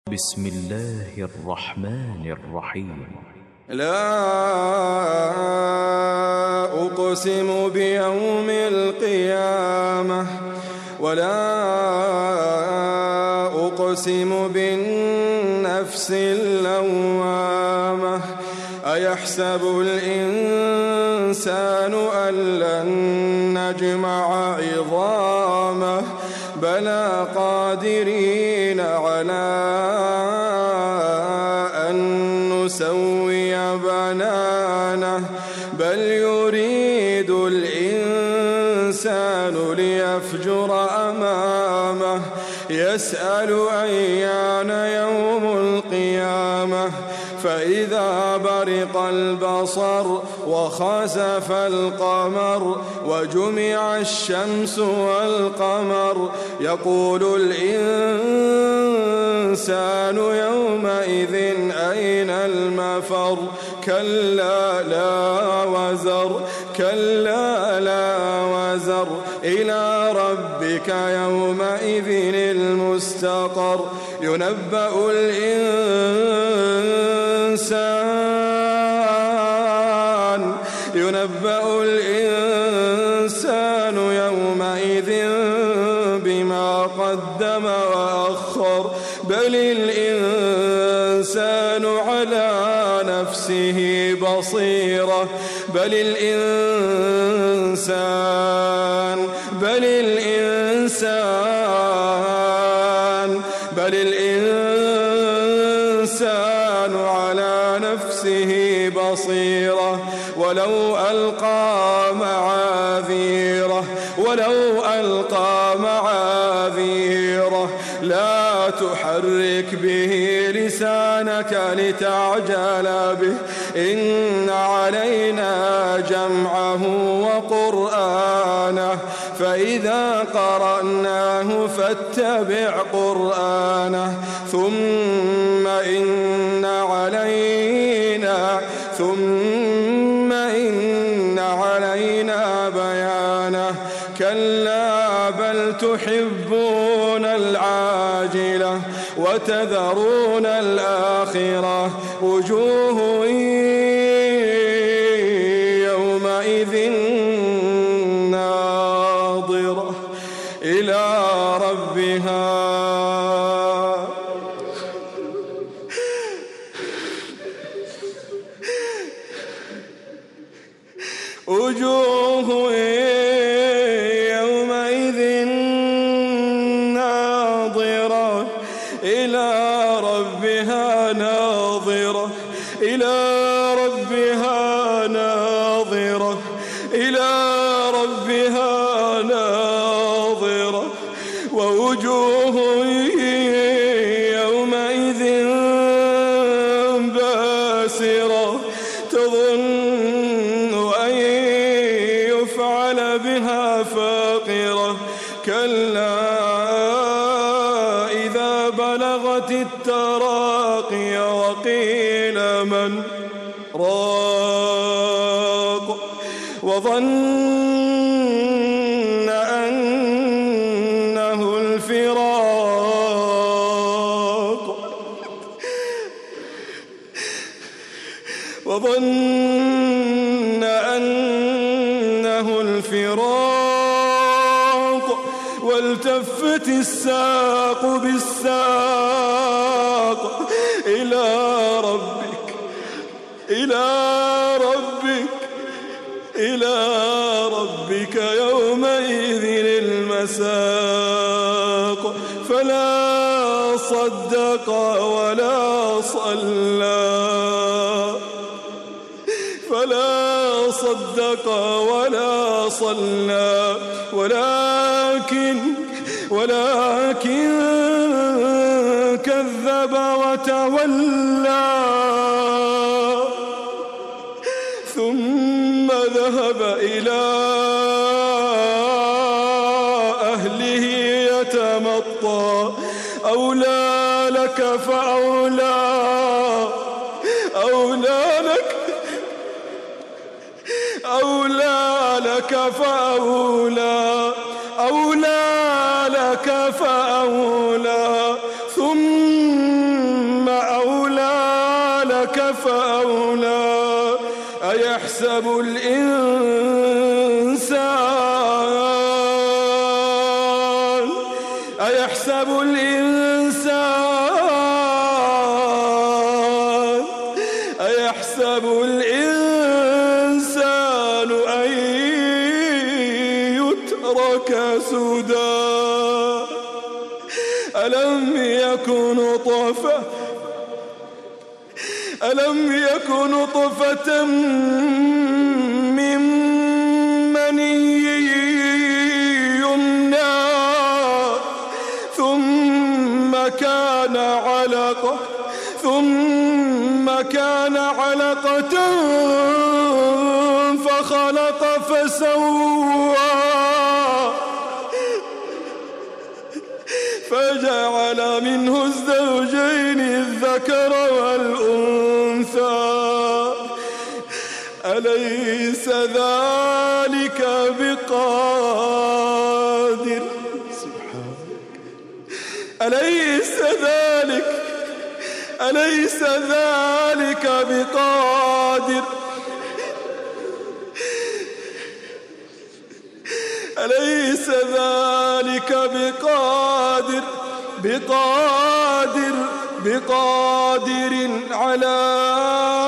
بسم الله الرحمن الرحيم. لا أقسم بيوم القيامة ولا أقسم بالنفس اللوامة أيحسب الإنسان أن لن نجمع عظامه بلى قادرين على أن نسوي بنانه بل يريد الإنسان ليفجر أمامه يسأل أيان يوم القيامة فإذا برق البصر وخسف القمر وجمع الشمس والقمر يقول الإنسان يومئذ أين المفر كلا لا وزر إلى ربك يومئذ المستقر ينبأ الإنسان يومئذ بما قدم وأخر بل الإنسان على نفسه بصيرة بل الإنسان على نفسه بصيرة ولو ألقى معاذيره لا تحرك به لسانك لتعجل به إن علينا جمعه وقرآنه فإذا قرأناه فاتبع قرآنه ثم إن علينا بيانه كلا بل تحبون العاجلة وتذرون الآخرة وجوه يومئذ ناظرة إلى ربها ناظرة ووجوه يومئذ باسرة تظن أن يفعل بها فاقرة كلا إذا بلغت التراقي وقيل من راق وظن أنه الفراق والتفت الساق بالساق إلى ربك يومئذ المساق فلا صدق ولا صلى ولكن كذب وتولى ثم ذهب إلى أهله يتمطى أولى لك فأولى ثم أيحسب الإنسان أن يترك سدى ألم يكن نطفة من مني يمنى ثم كان علقة فخلق فسوى فجعل منه الزوجين الذكر والأنثى أليس ذلك بقادر أليس ذلك بقادر أليس ذلك بقادر على